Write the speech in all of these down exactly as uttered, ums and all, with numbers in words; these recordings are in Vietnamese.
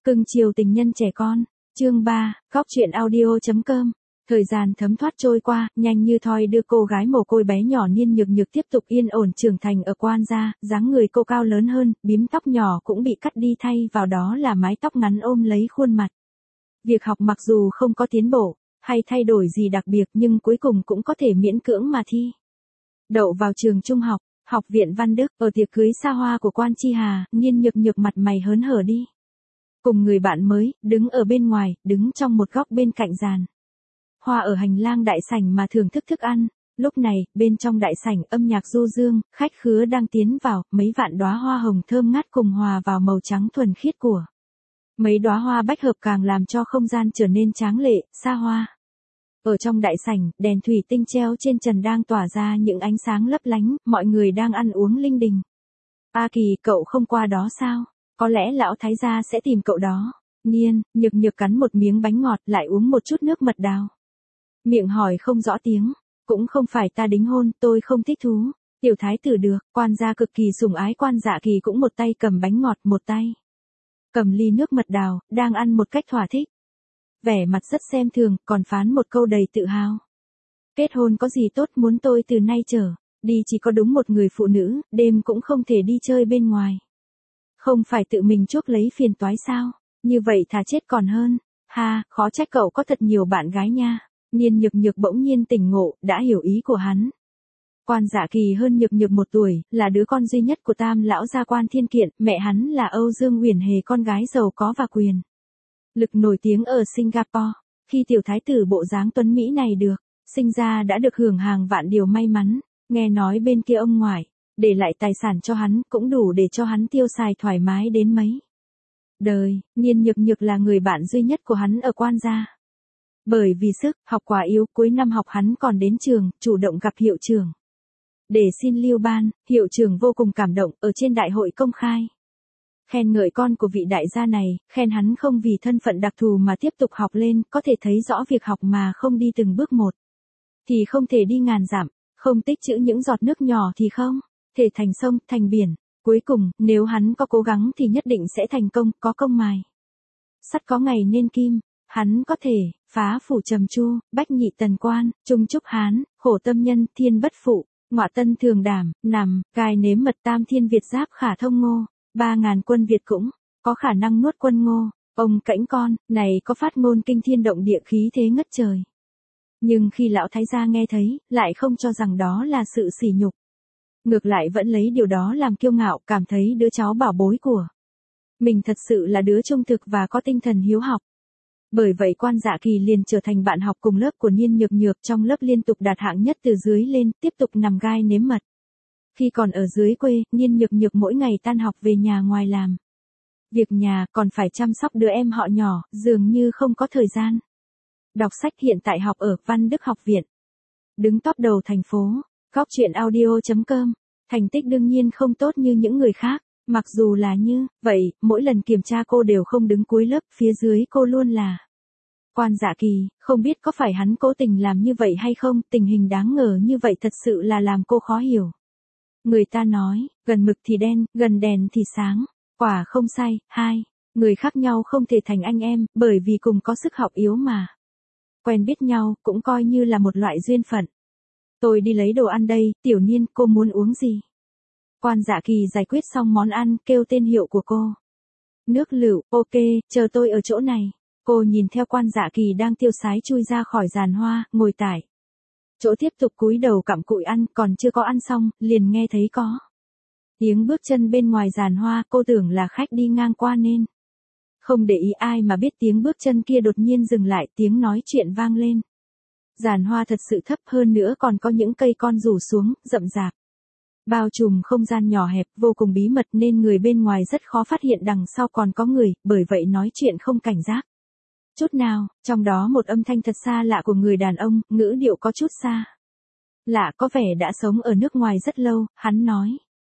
Cưng chiều tình nhân trẻ con. Chương ba, Góc truyện audio chấm com. Thời gian thấm thoát trôi qua, nhanh như thoi đưa cô gái mồ côi bé nhỏ Niên Nhược Nhược tiếp tục yên ổn trưởng thành ở Quan gia, dáng người cô cao lớn hơn, bím tóc nhỏ cũng bị cắt đi thay vào đó là mái tóc ngắn ôm lấy khuôn mặt. Việc học mặc dù không có tiến bộ, hay thay đổi gì đặc biệt nhưng cuối cùng cũng có thể miễn cưỡng mà thi. Đậu vào trường trung học, học viện Văn Đức, ở tiệc cưới xa hoa của Quan Chi Hà, Niên Nhược Nhược mặt mày hớn hở đi. Cùng người bạn mới, đứng ở bên ngoài, đứng trong một góc bên cạnh giàn hoa ở hành lang đại sảnh mà thưởng thức thức ăn. Lúc này, bên trong đại sảnh âm nhạc du dương, khách khứa đang tiến vào, mấy vạn đóa hoa hồng thơm ngát cùng hòa vào màu trắng thuần khiết của mấy đóa hoa bách hợp càng làm cho không gian trở nên tráng lệ, xa hoa. Ở trong đại sảnh, đèn thủy tinh treo trên trần đang tỏa ra những ánh sáng lấp lánh, mọi người đang ăn uống linh đình. A Kỳ, cậu không qua đó sao? Có lẽ lão thái gia sẽ tìm cậu đó. Niên, Nhược Nhược cắn một miếng bánh ngọt lại uống một chút nước mật đào. Miệng hỏi không rõ tiếng. Cũng không phải ta đính hôn, tôi không thích thú. Tiểu thái tử được, Quan gia cực kỳ sủng ái Quan Dạ Kỳ cũng một tay cầm bánh ngọt, một tay cầm ly nước mật đào, đang ăn một cách thỏa thích. Vẻ mặt rất xem thường, còn phán một câu đầy tự hào. Kết hôn có gì tốt, muốn tôi từ nay trở đi chỉ có đúng một người phụ nữ, đêm cũng không thể đi chơi bên ngoài. Không phải tự mình chuốc lấy phiền toái sao? Như vậy thà chết còn hơn. Ha, khó trách cậu có thật nhiều bạn gái nha. Niên Nhược Nhược bỗng nhiên tỉnh ngộ, đã hiểu ý của hắn. Quan Dạ Kỳ hơn Nhược Nhược một tuổi, là đứa con duy nhất của Tam lão gia Quan Thiên Kiện, mẹ hắn là Âu Dương Uyển Hề, con gái giàu có và quyền lực nổi tiếng ở Singapore. Khi tiểu thái tử bộ dáng tuấn mỹ này được sinh ra đã được hưởng hàng vạn điều may mắn, nghe nói bên kia ông ngoại để lại tài sản cho hắn, cũng đủ để cho hắn tiêu xài thoải mái đến mấy đời. Niên Nhược Nhược là người bạn duy nhất của hắn ở Quan gia. Bởi vì sức học quá yếu, cuối năm học hắn còn đến trường, chủ động gặp hiệu trưởng để xin lưu ban. Hiệu trưởng vô cùng cảm động, ở trên đại hội công khai khen ngợi con của vị đại gia này, khen hắn không vì thân phận đặc thù mà tiếp tục học lên, có thể thấy rõ việc học mà không đi từng bước một thì không thể đi ngàn dặm, không tích trữ những giọt nước nhỏ thì không thể thành sông, thành biển. Cuối cùng, nếu hắn có cố gắng thì nhất định sẽ thành công, có công mài sắt có ngày nên kim. Hắn có thể phá phủ trầm chu, bách nhị tần quan, trung trúc hán, khổ tâm nhân, thiên bất phụ, ngọa tân thường đảm, nằm, gai nếm mật, tam thiên Việt giáp khả thông ngô, ba ngàn quân Việt cũng có khả năng nuốt quân Ngô. Ông cãnh con này có phát ngôn kinh thiên động địa, khí thế ngất trời. Nhưng khi lão thái gia nghe thấy, lại không cho rằng đó là sự sỉ nhục. Ngược lại vẫn lấy điều đó làm kiêu ngạo, cảm thấy đứa cháu bảo bối của mình thật sự là đứa trung thực và có tinh thần hiếu học. Bởi vậy Quan Dạ Kỳ liền trở thành bạn học cùng lớp của Niên Nhược Nhược, trong lớp liên tục đạt hạng nhất từ dưới lên, tiếp tục nằm gai nếm mật. Khi còn ở dưới quê, Niên Nhược Nhược mỗi ngày tan học về nhà, ngoài làm việc nhà, còn phải chăm sóc đứa em họ nhỏ, dường như không có thời gian đọc sách. Hiện tại học ở Văn Đức học viện, đứng top đầu thành phố. Góc truyện audio chấm com. Thành tích đương nhiên không tốt như những người khác, mặc dù là như vậy, mỗi lần kiểm tra cô đều không đứng cuối lớp, phía dưới cô luôn là Quan Dạ Kỳ. Không biết có phải hắn cố tình làm như vậy hay không, tình hình đáng ngờ như vậy thật sự là làm cô khó hiểu. Người ta nói, gần mực thì đen, gần đèn thì sáng. Quả không sai. Hai người khác nhau không thể thành anh em, bởi vì cùng có sức học yếu mà quen biết nhau, cũng coi như là một loại duyên phận. Tôi đi lấy đồ ăn đây, Tiểu Niên, cô muốn uống gì? Quan Dạ Kỳ giải quyết xong món ăn, kêu tên hiệu của cô. Nước lựu, ok, chờ tôi ở chỗ này. Cô nhìn theo Quan Dạ Kỳ đang tiêu sái chui ra khỏi giàn hoa, ngồi tại chỗ tiếp tục cúi đầu cặm cụi ăn, còn chưa có ăn xong, liền nghe thấy có tiếng bước chân bên ngoài giàn hoa. Cô tưởng là khách đi ngang qua nên không để ý, ai mà biết tiếng bước chân kia đột nhiên dừng lại, tiếng nói chuyện vang lên. Giàn hoa thật sự thấp, hơn nữa còn có những cây con rủ xuống, rậm rạp, bao trùm không gian nhỏ hẹp, vô cùng bí mật nên người bên ngoài rất khó phát hiện đằng sau còn có người, bởi vậy nói chuyện không cảnh giác chút nào. Trong đó một âm thanh thật xa lạ của người đàn ông, ngữ điệu có chút xa lạ, có vẻ đã sống ở nước ngoài rất lâu. Hắn nói,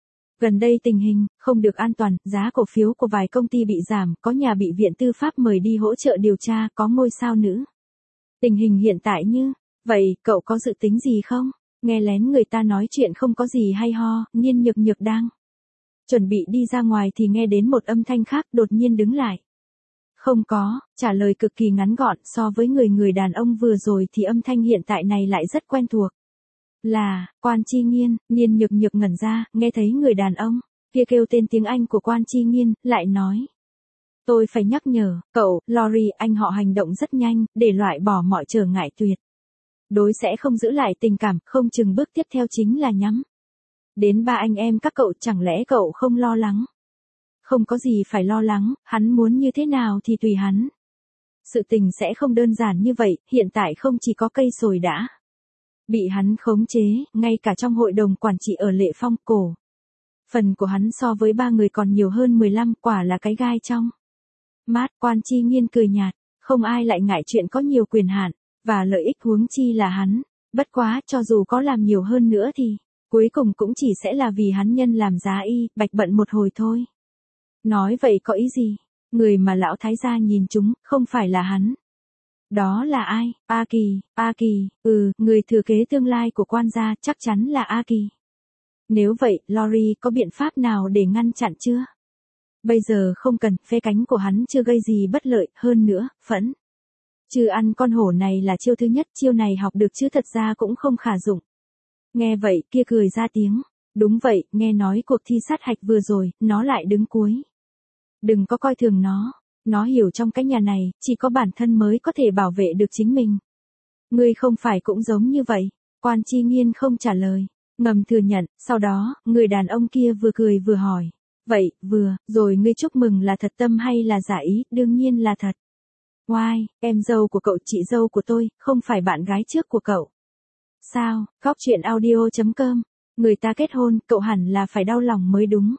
gần đây tình hình không được an toàn, giá cổ phiếu của vài công ty bị giảm, có nhà bị viện tư pháp mời đi hỗ trợ điều tra, có ngôi sao nữ. Tình hình hiện tại như vậy, cậu có dự tính gì không? Nghe lén người ta nói chuyện không có gì hay ho. Niên Nhược Nhược đang chuẩn bị đi ra ngoài thì nghe đến một âm thanh khác, đột nhiên đứng lại. Không có, trả lời cực kỳ ngắn gọn, so với người người đàn ông vừa rồi thì âm thanh hiện tại này lại rất quen thuộc. Là, Quan Chi Nghiên. Niên Nhược Nhược ngẩn ra, nghe thấy người đàn ông kia kêu tên tiếng Anh của Quan Chi Nghiên, lại nói. Tôi phải nhắc nhở, cậu, Lori, anh họ hành động rất nhanh, để loại bỏ mọi trở ngại tuyệt đối sẽ không giữ lại tình cảm, không chừng bước tiếp theo chính là nhắm đến ba anh em các cậu, chẳng lẽ cậu không lo lắng? Không có gì phải lo lắng, hắn muốn như thế nào thì tùy hắn. Sự tình sẽ không đơn giản như vậy, hiện tại không chỉ có cây sồi đã bị hắn khống chế, ngay cả trong hội đồng quản trị ở Lệ Phong cổ. Phần của hắn so với ba người còn nhiều hơn mười lăm, quả là cái gai trong mát. Quan Chi Nghiên cười nhạt, không ai lại ngại chuyện có nhiều quyền hạn và lợi ích, huống chi là hắn. Bất quá, cho dù có làm nhiều hơn nữa thì cuối cùng cũng chỉ sẽ là vì hắn nhân làm giá y, bạch bận một hồi thôi. Nói vậy có ý gì? Người mà lão thái gia nhìn chúng, không phải là hắn. Đó là ai? A Kỳ, A Kỳ, ừ, người thừa kế tương lai của quan gia, chắc chắn là A Kỳ. Nếu vậy, Lori có biện pháp nào để ngăn chặn chưa? Bây giờ không cần, phe cánh của hắn chưa gây gì bất lợi, hơn nữa, phẫn. Trừ ăn con hổ này là chiêu thứ nhất, chiêu này học được chứ thật ra cũng không khả dụng. Nghe vậy, kia cười ra tiếng. Đúng vậy, nghe nói cuộc thi sát hạch vừa rồi, nó lại đứng cuối. Đừng có coi thường nó, nó hiểu trong cái nhà này, chỉ có bản thân mới có thể bảo vệ được chính mình. Ngươi không phải cũng giống như vậy? Quan Chi Nghiên không trả lời, ngầm thừa nhận, sau đó, người đàn ông kia vừa cười vừa hỏi. Vậy, vừa, rồi ngươi chúc mừng là thật tâm hay là giả ý? Đương nhiên là thật. Oai, em dâu của cậu, chị dâu của tôi, không phải bạn gái trước của cậu. Sao, Góc Chuyện Audio chấm com, người ta kết hôn, cậu hẳn là phải đau lòng mới đúng.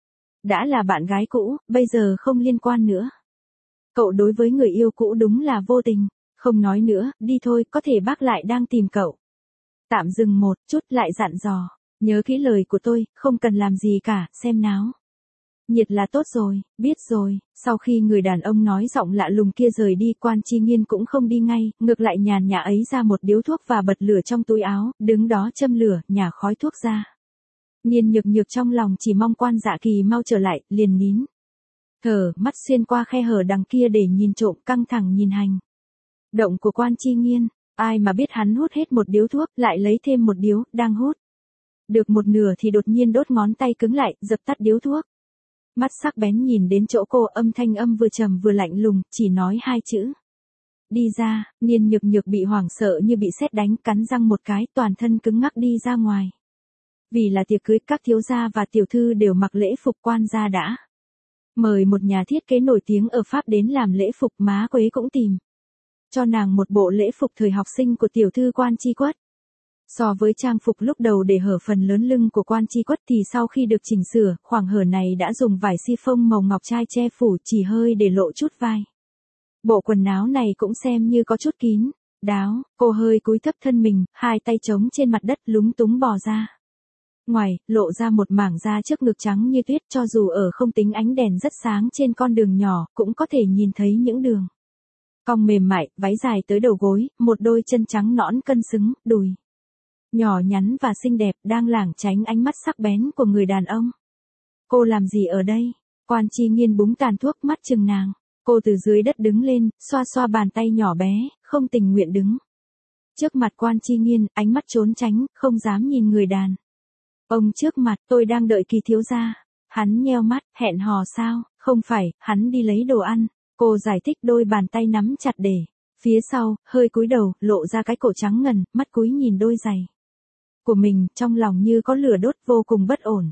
Đã là bạn gái cũ, bây giờ không liên quan nữa. Cậu đối với người yêu cũ đúng là vô tình, không nói nữa, đi thôi, có thể bác lại đang tìm cậu. Tạm dừng một chút, lại dặn dò, nhớ kỹ lời của tôi, không cần làm gì cả, xem náo nhiệt là tốt rồi, biết rồi. Sau khi người đàn ông nói giọng lạ lùng kia rời đi, Quan Chi Nghiên cũng không đi ngay, ngược lại nhàn nhã ấy ra một điếu thuốc và bật lửa trong túi áo, đứng đó châm lửa, nhả khói thuốc ra. Niên Nhược Nhược trong lòng chỉ mong Quan Dạ Kỳ mau trở lại, liền nín thở, mắt xuyên qua khe hở đằng kia để nhìn trộm, căng thẳng nhìn hành động của Quan Chi Nghiên. Ai mà biết hắn hút hết một điếu thuốc, lại lấy thêm một điếu, đang hút được một nửa thì đột nhiên đốt ngón tay cứng lại, dập tắt điếu thuốc. Mắt sắc bén nhìn đến chỗ cô, âm thanh âm vừa trầm vừa lạnh lùng, chỉ nói hai chữ. Đi ra. Niên Nhược Nhược bị hoảng sợ như bị sét đánh, cắn răng một cái, toàn thân cứng ngắc đi ra ngoài. Vì là tiệc cưới, các thiếu gia và tiểu thư đều mặc lễ phục, quan gia đã mời một nhà thiết kế nổi tiếng ở Pháp đến làm lễ phục, má Quế cũng tìm cho nàng một bộ lễ phục thời học sinh của tiểu thư Quan Chi Quất. So với trang phục lúc đầu để hở phần lớn lưng của Quan Chi Quất thì sau khi được chỉnh sửa, khoảng hở này đã dùng vải si phông màu ngọc trai che phủ, chỉ hơi để lộ chút vai. Bộ quần áo này cũng xem như có chút kín đáo, cô hơi cúi thấp thân mình, hai tay trống trên mặt đất, lúng túng bò ra ngoài, lộ ra một mảng da trước ngực trắng như tuyết, cho dù ở không tính ánh đèn rất sáng trên con đường nhỏ, cũng có thể nhìn thấy những đường cong mềm mại, váy dài tới đầu gối, một đôi chân trắng nõn cân xứng, đùi nhỏ nhắn và xinh đẹp, đang lảng tránh ánh mắt sắc bén của người đàn ông. Cô làm gì ở đây? Quan Chi Nghiên búng tàn thuốc, mắt chừng nàng. Cô từ dưới đất đứng lên, xoa xoa bàn tay nhỏ bé, không tình nguyện đứng trước mặt Quan Chi Nghiên, ánh mắt trốn tránh, không dám nhìn người đàn ông trước mặt. Tôi đang đợi Kỳ thiếu gia. Hắn nheo mắt, hẹn hò sao? Không phải, hắn đi lấy đồ ăn. Cô giải thích, đôi bàn tay nắm chặt để phía sau, hơi cúi đầu, lộ ra cái cổ trắng ngần, mắt cúi nhìn đôi giày của mình, trong lòng như có lửa đốt, vô cùng bất ổn.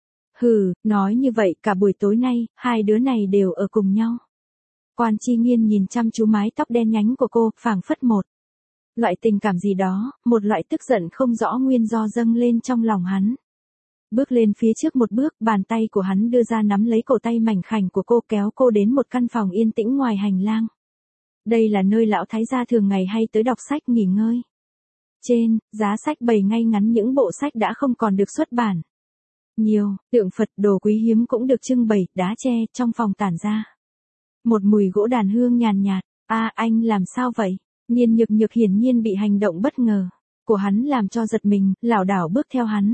Hừ, nói như vậy, cả buổi tối nay, hai đứa này đều ở cùng nhau. Quan Chi Nghiên nhìn chăm chú mái tóc đen nhánh của cô, phảng phất một loại tình cảm gì đó, một loại tức giận không rõ nguyên do dâng lên trong lòng hắn. Bước lên phía trước một bước, bàn tay của hắn đưa ra nắm lấy cổ tay mảnh khảnh của cô, kéo cô đến một căn phòng yên tĩnh ngoài hành lang. Đây là nơi lão thái gia thường ngày hay tới đọc sách, nghỉ ngơi. Trên giá sách bày ngay ngắn những bộ sách đã không còn được xuất bản nhiều, tượng Phật, đồ quý hiếm cũng được trưng bày, đá tre trong phòng tản ra một mùi gỗ đàn hương nhàn nhạt. A, anh làm sao vậy? Niên Nhược Nhược hiển nhiên bị hành động bất ngờ của hắn làm cho giật mình, lảo đảo bước theo hắn.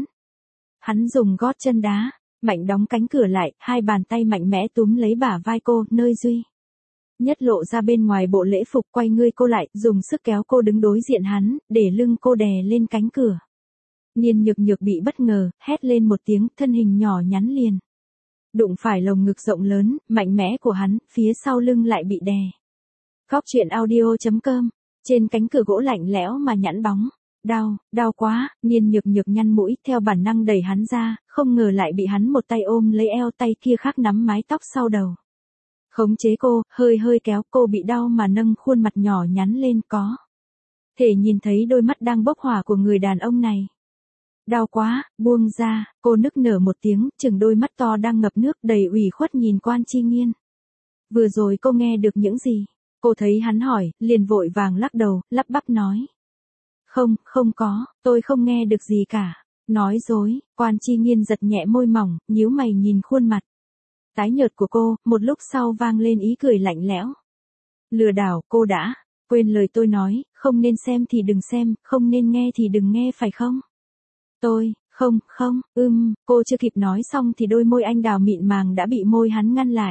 Hắn dùng gót chân đá mạnh đóng cánh cửa lại, hai bàn tay mạnh mẽ túm lấy bả vai cô, nơi duy Nhất lộ ra bên ngoài bộ lễ phục, quay người cô lại, dùng sức kéo cô đứng đối diện hắn, để lưng cô đè lên cánh cửa. Niên Nhược Nhược bị bất ngờ, hét lên một tiếng, thân hình nhỏ nhắn liền đụng phải lồng ngực rộng lớn, mạnh mẽ của hắn, phía sau lưng lại bị đè. Góc truyện audio chấm com, trên cánh cửa gỗ lạnh lẽo mà nhẵn bóng. Đau, đau quá, Niên Nhược Nhược nhăn mũi, theo bản năng đẩy hắn ra, không ngờ lại bị hắn một tay ôm lấy eo, tay kia khác nắm mái tóc sau đầu. Khống chế cô, hơi hơi kéo, cô bị đau mà nâng khuôn mặt nhỏ nhắn lên, có thể nhìn thấy đôi mắt đang bốc hỏa của người đàn ông này. Đau quá, buông ra, cô nức nở một tiếng, chừng đôi mắt to đang ngập nước, đầy ủy khuất nhìn Quan Chi Nghiên. Vừa rồi cô nghe được những gì? Cô thấy hắn hỏi, liền vội vàng lắc đầu, lắp bắp nói. Không, không có, tôi không nghe được gì cả. Nói dối, Quan Chi Nghiên giật nhẹ môi mỏng, nhíu mày nhìn khuôn mặt tái nhợt của cô, một lúc sau vang lên ý cười lạnh lẽo. Lừa đảo, cô đã quên lời tôi nói, không nên xem thì đừng xem, không nên nghe thì đừng nghe phải không? Tôi, không, không, ưm, cô chưa kịp nói xong thì đôi môi anh đào mịn màng đã bị môi hắn ngăn lại.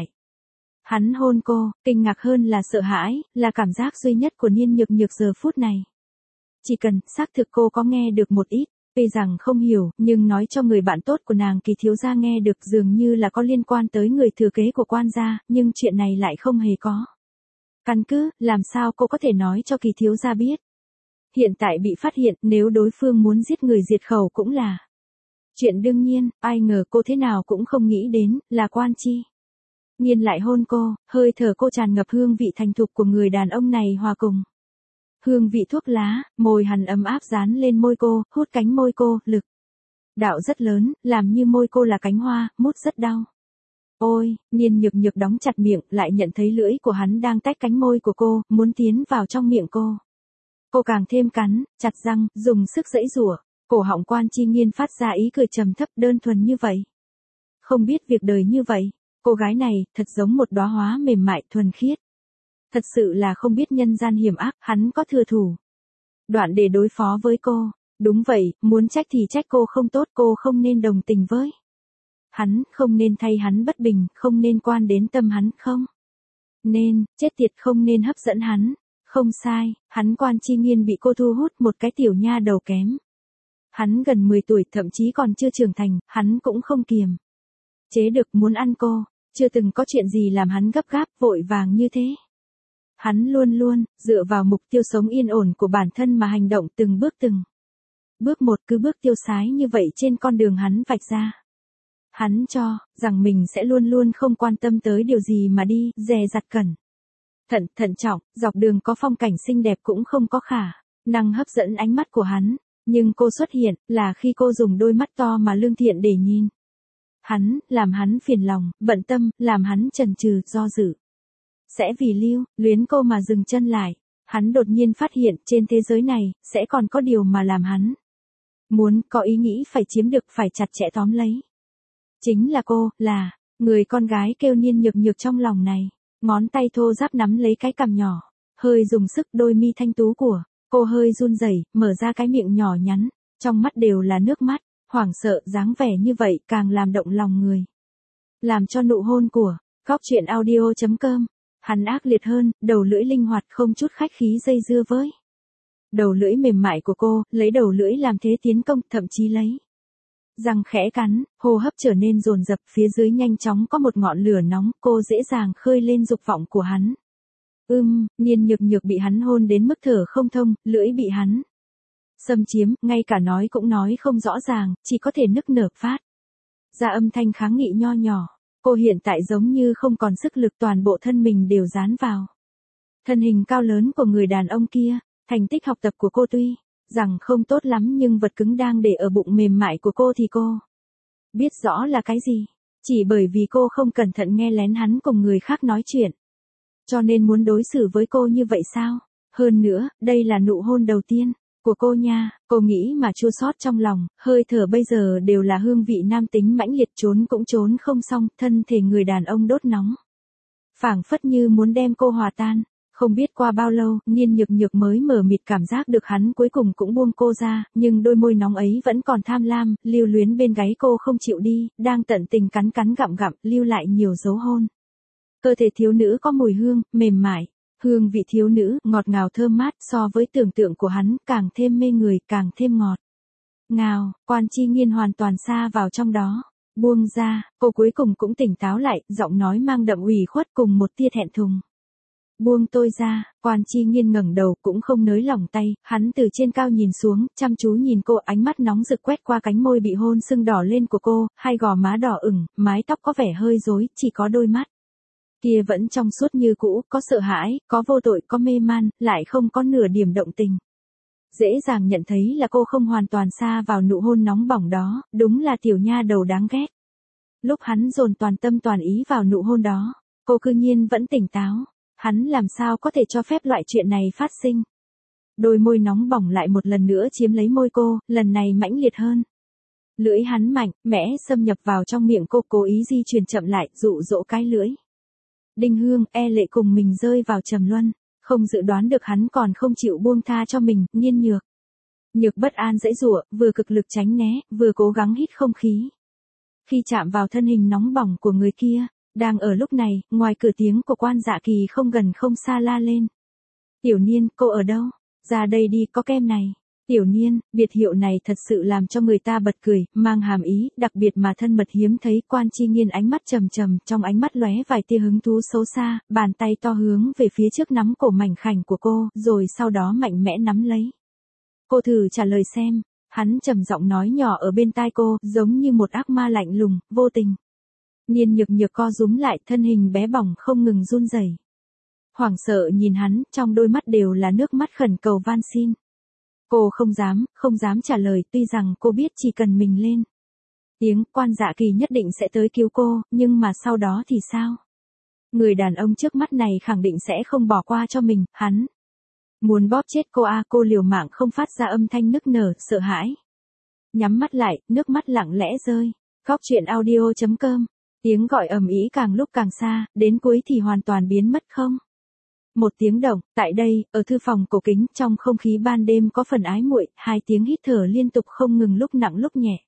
Hắn hôn cô, kinh ngạc hơn là sợ hãi, là cảm giác duy nhất của Niên Nhược Nhược giờ phút này. Chỉ cần, xác thực cô có nghe được một ít, tuy rằng không hiểu, nhưng nói cho người bạn tốt của nàng Kỳ thiếu gia nghe được dường như là có liên quan tới người thừa kế của Quan gia, nhưng chuyện này lại không hề có căn cứ, làm sao cô có thể nói cho Kỳ thiếu gia biết? Hiện tại bị phát hiện, nếu đối phương muốn giết người diệt khẩu cũng là chuyện đương nhiên, ai ngờ cô thế nào cũng không nghĩ đến, là Quan Chi Nghiên lại hôn cô, hơi thở cô tràn ngập hương vị thành thục của người đàn ông này hòa cùng hương vị thuốc lá, môi hắn ấm áp dán lên môi cô, hút cánh môi cô, lực đạo rất lớn, làm như môi cô là cánh hoa, mút rất đau. Ôi, Niên Nhược Nhược đóng chặt miệng, lại nhận thấy lưỡi của hắn đang tách cánh môi của cô, muốn tiến vào trong miệng cô. Cô càng thêm cắn, chặt răng, dùng sức giãy giụa, cổ họng Quan Chi Nghiên phát ra ý cười trầm thấp, đơn thuần như vậy. Không biết việc đời như vậy, cô gái này, thật giống một đóa hoa mềm mại, thuần khiết. Thật sự là không biết nhân gian hiểm ác, hắn có thừa thủ đoạn để đối phó với cô. Đúng vậy, muốn trách thì trách cô không tốt, cô không nên đồng tình với hắn, không nên thay hắn bất bình, không nên quan đến tâm hắn, không nên, chết tiệt, không nên hấp dẫn hắn. Không sai, hắn Quan Chi Nghiên bị cô thu hút, một cái tiểu nha đầu kém. Hắn gần mười tuổi, thậm chí còn chưa trưởng thành, hắn cũng không kiềm chế được muốn ăn cô, chưa từng có chuyện gì làm hắn gấp gáp, vội vàng như thế. Hắn luôn luôn, dựa vào mục tiêu sống yên ổn của bản thân mà hành động từng bước từng bước một, cứ bước tiêu sái như vậy trên con đường hắn vạch ra. Hắn cho rằng mình sẽ luôn luôn không quan tâm tới điều gì mà đi, dè dặt cẩn thận, thận trọng, dọc đường có phong cảnh xinh đẹp cũng không có khả năng hấp dẫn ánh mắt của hắn, nhưng cô xuất hiện, là khi cô dùng đôi mắt to mà lương thiện để nhìn hắn, làm hắn phiền lòng, bận tâm, làm hắn chần chừ, do dự. Sẽ vì lưu luyến cô mà dừng chân lại. Hắn đột nhiên phát hiện trên thế giới này, sẽ còn có điều mà làm hắn muốn, có ý nghĩ phải chiếm được, phải chặt chẽ tóm lấy. Chính là cô, là người con gái kêu Niên Nhược Nhược trong lòng này. Ngón tay thô ráp nắm lấy cái cằm nhỏ, hơi dùng sức, đôi mi thanh tú của cô hơi run rẩy, mở ra cái miệng nhỏ nhắn, trong mắt đều là nước mắt, hoảng sợ, dáng vẻ như vậy càng làm động lòng người. Làm cho nụ hôn của góc truyện audio chấm com, hắn ác liệt hơn, đầu lưỡi linh hoạt không chút khách khí dây dưa với đầu lưỡi mềm mại của cô, lấy đầu lưỡi làm thế tiến công, thậm chí lấy răng khẽ cắn, hô hấp trở nên dồn dập, phía dưới nhanh chóng có một ngọn lửa nóng, cô dễ dàng khơi lên dục vọng của hắn. Ưm, Niên Nhược Nhược bị hắn hôn đến mức thở không thông, lưỡi bị hắn xâm chiếm, ngay cả nói cũng nói không rõ ràng, chỉ có thể nức nở phát ra âm thanh kháng nghị nho nhỏ. Cô hiện tại giống như không còn sức lực, toàn bộ thân mình đều dán vào thân hình cao lớn của người đàn ông kia. Thành tích học tập của cô tuy rằng không tốt lắm, nhưng vật cứng đang để ở bụng mềm mại của cô thì cô biết rõ là cái gì. Chỉ bởi vì cô không cẩn thận nghe lén hắn cùng người khác nói chuyện, cho nên muốn đối xử với cô như vậy sao? Hơn nữa, đây là nụ hôn đầu tiên của cô nha. Cô nghĩ mà chua xót trong lòng, hơi thở bây giờ đều là hương vị nam tính mãnh liệt, trốn cũng trốn không xong, thân thể người đàn ông đốt nóng, phảng phất như muốn đem cô hòa tan. Không biết qua bao lâu, Niên Nhược Nhược mới mở mịt cảm giác được hắn cuối cùng cũng buông cô ra, nhưng đôi môi nóng ấy vẫn còn tham lam, lưu luyến bên gáy cô không chịu đi, đang tận tình cắn cắn gặm gặm, lưu lại nhiều dấu hôn. Cơ thể thiếu nữ có mùi hương, mềm mại. Hương vị thiếu nữ, ngọt ngào thơm mát, so với tưởng tượng của hắn, càng thêm mê người, càng thêm ngọt. Ngào, Quan Chi Nghiên hoàn toàn xa vào trong đó. Buông ra, cô cuối cùng cũng tỉnh táo lại, giọng nói mang đậm ủy khuất cùng một tia thẹn thùng. Buông tôi ra, Quan Chi Nghiên ngẩng đầu cũng không nới lỏng tay, hắn từ trên cao nhìn xuống, chăm chú nhìn cô, ánh mắt nóng rực quét qua cánh môi bị hôn sưng đỏ lên của cô, hai gò má đỏ ửng, mái tóc có vẻ hơi rối, chỉ có đôi mắt kia vẫn trong suốt như cũ, có sợ hãi, có vô tội, có mê man, lại không có nửa điểm động tình. Dễ dàng nhận thấy là cô không hoàn toàn xa vào nụ hôn nóng bỏng đó, đúng là tiểu nha đầu đáng ghét. Lúc hắn dồn toàn tâm toàn ý vào nụ hôn đó, cô cư nhiên vẫn tỉnh táo. Hắn làm sao có thể cho phép loại chuyện này phát sinh. Đôi môi nóng bỏng lại một lần nữa chiếm lấy môi cô, lần này mãnh liệt hơn. Lưỡi hắn mạnh, mẽ xâm nhập vào trong miệng cô, cố ý di chuyển chậm lại, dụ dỗ cái lưỡi. Đinh Hương, e lệ cùng mình rơi vào trầm luân, không dự đoán được hắn còn không chịu buông tha cho mình, Nhiên Nhược. Nhược bất an giãy giụa, vừa cực lực tránh né, vừa cố gắng hít không khí. Khi chạm vào thân hình nóng bỏng của người kia, đang ở lúc này, ngoài cửa tiếng của Quan Dạ Kỳ không gần không xa la lên. Tiểu Niên, cô ở đâu? Ra đây đi, có kem này. Tiểu Niên, biệt hiệu này thật sự làm cho người ta bật cười, mang hàm ý, đặc biệt mà thân mật hiếm thấy. Quan Chi Nghiên ánh mắt trầm trầm, trong ánh mắt lóe vài tia hứng thú xấu xa, bàn tay to hướng về phía trước nắm cổ mảnh khảnh của cô, rồi sau đó mạnh mẽ nắm lấy. Cô thử trả lời xem, hắn trầm giọng nói nhỏ ở bên tai cô, giống như một ác ma lạnh lùng, vô tình. Nhiên Nhược Nhược co rúm lại, thân hình bé bỏng không ngừng run rẩy. Hoảng sợ nhìn hắn, trong đôi mắt đều là nước mắt khẩn cầu van xin. Cô không dám, không dám trả lời, tuy rằng cô biết chỉ cần mình lên tiếng, Quan Dạ Kỳ nhất định sẽ tới cứu cô, nhưng mà sau đó thì sao? Người đàn ông trước mắt này khẳng định sẽ không bỏ qua cho mình, hắn muốn bóp chết cô a. Cô liều mạng không phát ra âm thanh nức nở, sợ hãi. Nhắm mắt lại, nước mắt lặng lẽ rơi. Khóc chuyện audio chấm com. Tiếng gọi ầm ĩ càng lúc càng xa, đến cuối thì hoàn toàn biến mất không. Một tiếng động, tại đây, ở thư phòng cổ kính, trong không khí ban đêm có phần ái muội, hai tiếng hít thở liên tục không ngừng lúc nặng lúc nhẹ.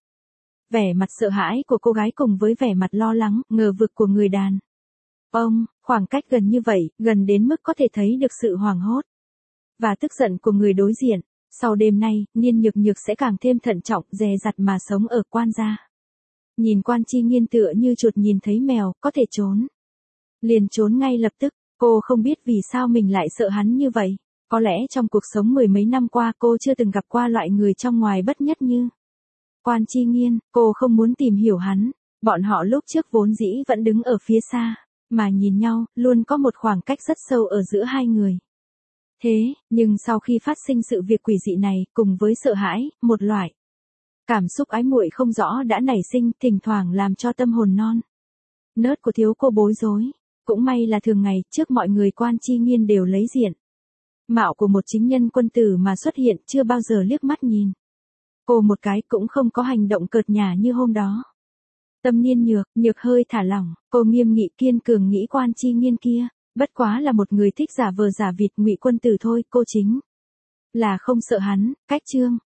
Vẻ mặt sợ hãi của cô gái cùng với vẻ mặt lo lắng, ngờ vực của người đàn ông, khoảng cách gần như vậy, gần đến mức có thể thấy được sự hoảng hốt và tức giận của người đối diện. Sau đêm nay, Nhiên Nhược Nhược sẽ càng thêm thận trọng, dè dặt mà sống ở Quan gia. Nhìn Quan Chi Nghiên tựa như chuột nhìn thấy mèo, có thể trốn liền trốn ngay lập tức. Cô không biết vì sao mình lại sợ hắn như vậy. Có lẽ trong cuộc sống mười mấy năm qua cô chưa từng gặp qua loại người trong ngoài bất nhất như Quan Chi Nghiên. Cô không muốn tìm hiểu hắn. Bọn họ lúc trước vốn dĩ vẫn đứng ở phía xa, mà nhìn nhau, luôn có một khoảng cách rất sâu ở giữa hai người. Thế, nhưng sau khi phát sinh sự việc quỷ dị này, cùng với sợ hãi, một loại cảm xúc ái muội không rõ đã nảy sinh, thỉnh thoảng làm cho tâm hồn non nớt của thiếu cô bối rối. Cũng may là thường ngày, trước mọi người Quan Chi Nghiên đều lấy diện mạo của một chính nhân quân tử mà xuất hiện, chưa bao giờ liếc mắt nhìn cô một cái, cũng không có hành động cợt nhả như hôm đó. Tâm Nhiên Nhược, Nhược hơi thả lỏng, cô nghiêm nghị kiên cường nghĩ Quan Chi Nghiên kia, bất quá là một người thích giả vờ giả vịt, ngụy quân tử thôi, cô chính là không sợ hắn. Cách chương